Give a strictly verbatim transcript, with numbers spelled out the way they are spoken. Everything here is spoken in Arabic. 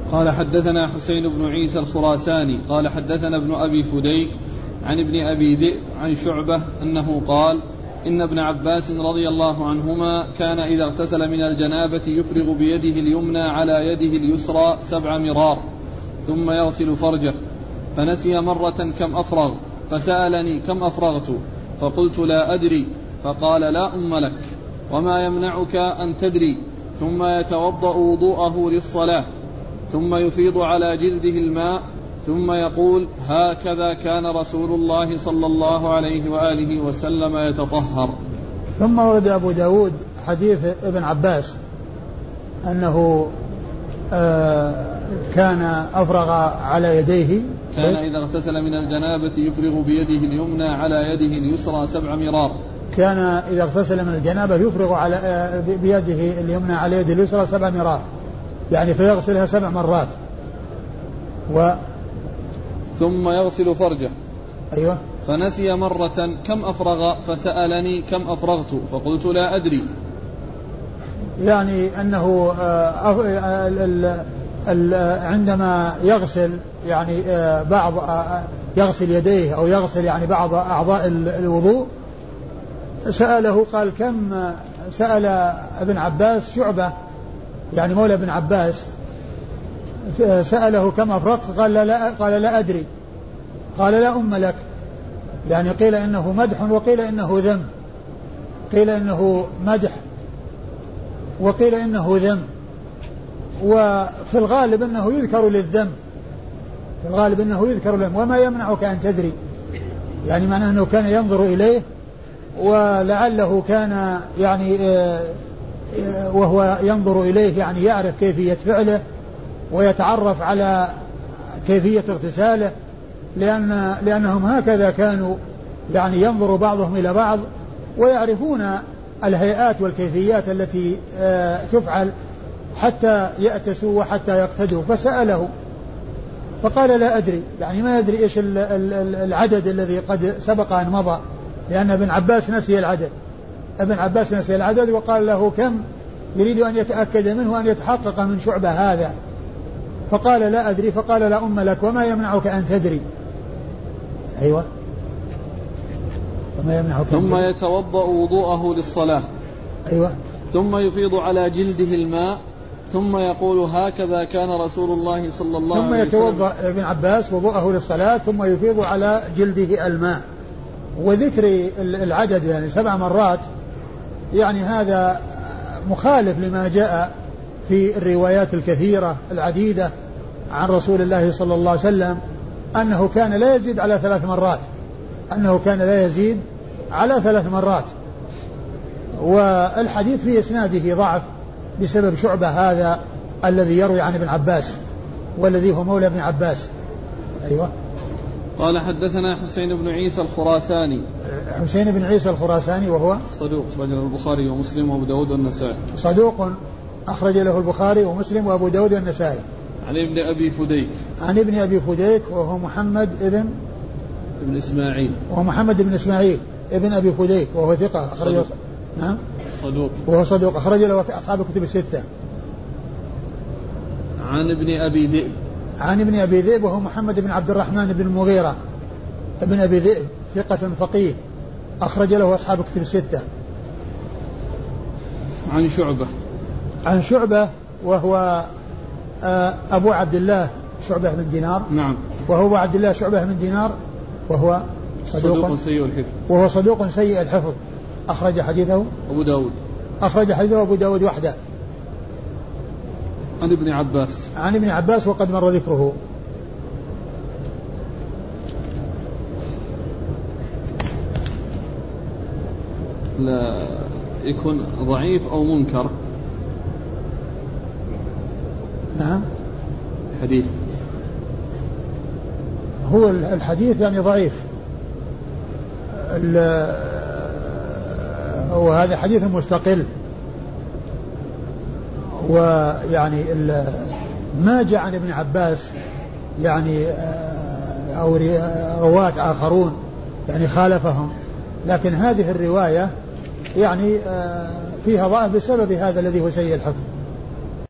قال حدثنا حسين بن عيسى الخراساني قال حدثنا ابن أبي فديك عن ابن أبي ذئب عن شعبة أنه قال إن ابن عباس رضي الله عنهما كان إذا اغتسل من الجنابة يفرغ بيده اليمنى على يده اليسرى سبع مرار ثم يغسل فرجه، فنسي مرة كم أفرغ فسألني كم أفرغت فقلت لا أدري، فقال لا أم لك وما يمنعك أن تدري، ثم يتوضأ وضوءه للصلاة ثم يفيض على جلده الماء ثم يقول هكذا كان رسول الله صلى الله عليه وآله وسلم يتطهر. ثم ورد أبو داود حديث ابن عباس أنه آه كان أفرغ على يديه، كان إذا اغتسل من الجنابة يفرغ بيده اليمنى على يده اليسرى سبع مرار، كان إذا اغتسل من الجنابة يفرغ على آه بيده اليمنى على يده اليسرى سبع مرار، يعني فيغسلها سبع مرات. و ثم يغسل فرجه. أيوة. فنسي مرة كم أفرغ فسألني كم أفرغت فقلت لا أدري، يعني أنه عندما يغسل يعني بعض يغسل يديه أو يغسل يعني بعض أعضاء الوضوء سأله قال كم، سأل ابن عباس شعبة يعني مولى ابن عباس سأله كم أفرغت قال لا, قال لا أدري، قال لا أم لك، يعني قيل إنه مدح وقيل إنه ذم، قيل إنه مدح وقيل إنه ذم، وفي الغالب إنه يذكر للذم، في الغالب إنه يذكر للذم. وما يمنعك أن تدري، يعني معناه أنه كان ينظر إليه ولعله كان يعني وهو ينظر إليه يعني يعرف كيفية فعله ويتعرف على كيفية اغتساله، لأن لأنهم هكذا كانوا يعني ينظر بعضهم إلى بعض ويعرفون الهيئات والكيفيات التي تفعل حتى يأتسوا وحتى يقتدوا. فسأله فقال لا أدري، يعني ما يدري إيش العدد الذي قد سبق أن مضى، لأن ابن عباس نسي العدد، ابن عباس نسي العدد وقال له كم، يريد أن يتأكد منه وأن يتحقق من شعبة هذا، فقال لا أدري، فقال لا أم لك وما يمنعك أن تدري. أيوة. وما يمنعك ثم يتوضأ وضوءه للصلاة. أيوة. ثم يفيض على جلده الماء ثم يقول هكذا كان رسول الله صلى الله عليه وسلم. ثم يتوضأ ابن عباس وضوءه للصلاة ثم يفيض على جلده الماء. وذكر العدد يعني سبع مرات يعني هذا مخالف لما جاء في الروايات الكثيرة العديدة عن رسول الله صلى الله عليه وسلم أنه كان لا يزيد على ثلاث مرات، أنه كان لا يزيد على ثلاث مرات. والحديث في إسناده ضعف بسبب شعبة هذا الذي يروي عن ابن عباس والذي هو مولى ابن عباس. أيوة. قال حدثنا حسين بن عيسى الخراساني. حسين بن عيسى الخراساني وهو صدوق أخرج له البخاري ومسلم وأبو داود والنسائي. صدوق أخرج له البخاري ومسلم وأبو داود والنسائي. عن ابن أبي فديك. عن ابن أبي فديك وهو محمد ابن ابن إسماعيل. وهو محمد بن إسماعيل ابن أبي فديك وهو ثقة أخرج له. نعم. صدوق. وهو صدوق أخرج له أصحاب الكتب الستة. عن ابن أبي ذئب. عن ابن أبي ذئب وهو محمد بن عبد الرحمن بن المغيرة ابن أبي ذئب ثقة فقيه أخرج له أصحاب الكتب الستة. عن شعبة. عن شعبة وهو أبو عبد الله شعبة بن دينار. نعم. وهو أبو عبد الله شعبة بن دينار وهو صدوق, صدوق سيء الحفظ. وهو صدوق سيء الحفظ أخرج حديثه أبو داود. أخرج حديثه أبو داود وحده. عن ابن عباس. عن ابن عباس وقد مر ذكره. لا يكون ضعيف أو منكر. نعم. حديث هو الحديث يعني ضعيف، وهذا حديث مستقل، ويعني ما جاء عن ابن عباس يعني أو رواة آخرون يعني خالفهم، لكن هذه الرواية يعني فيها ضعف بسبب هذا الذي هو سيء الحفظ.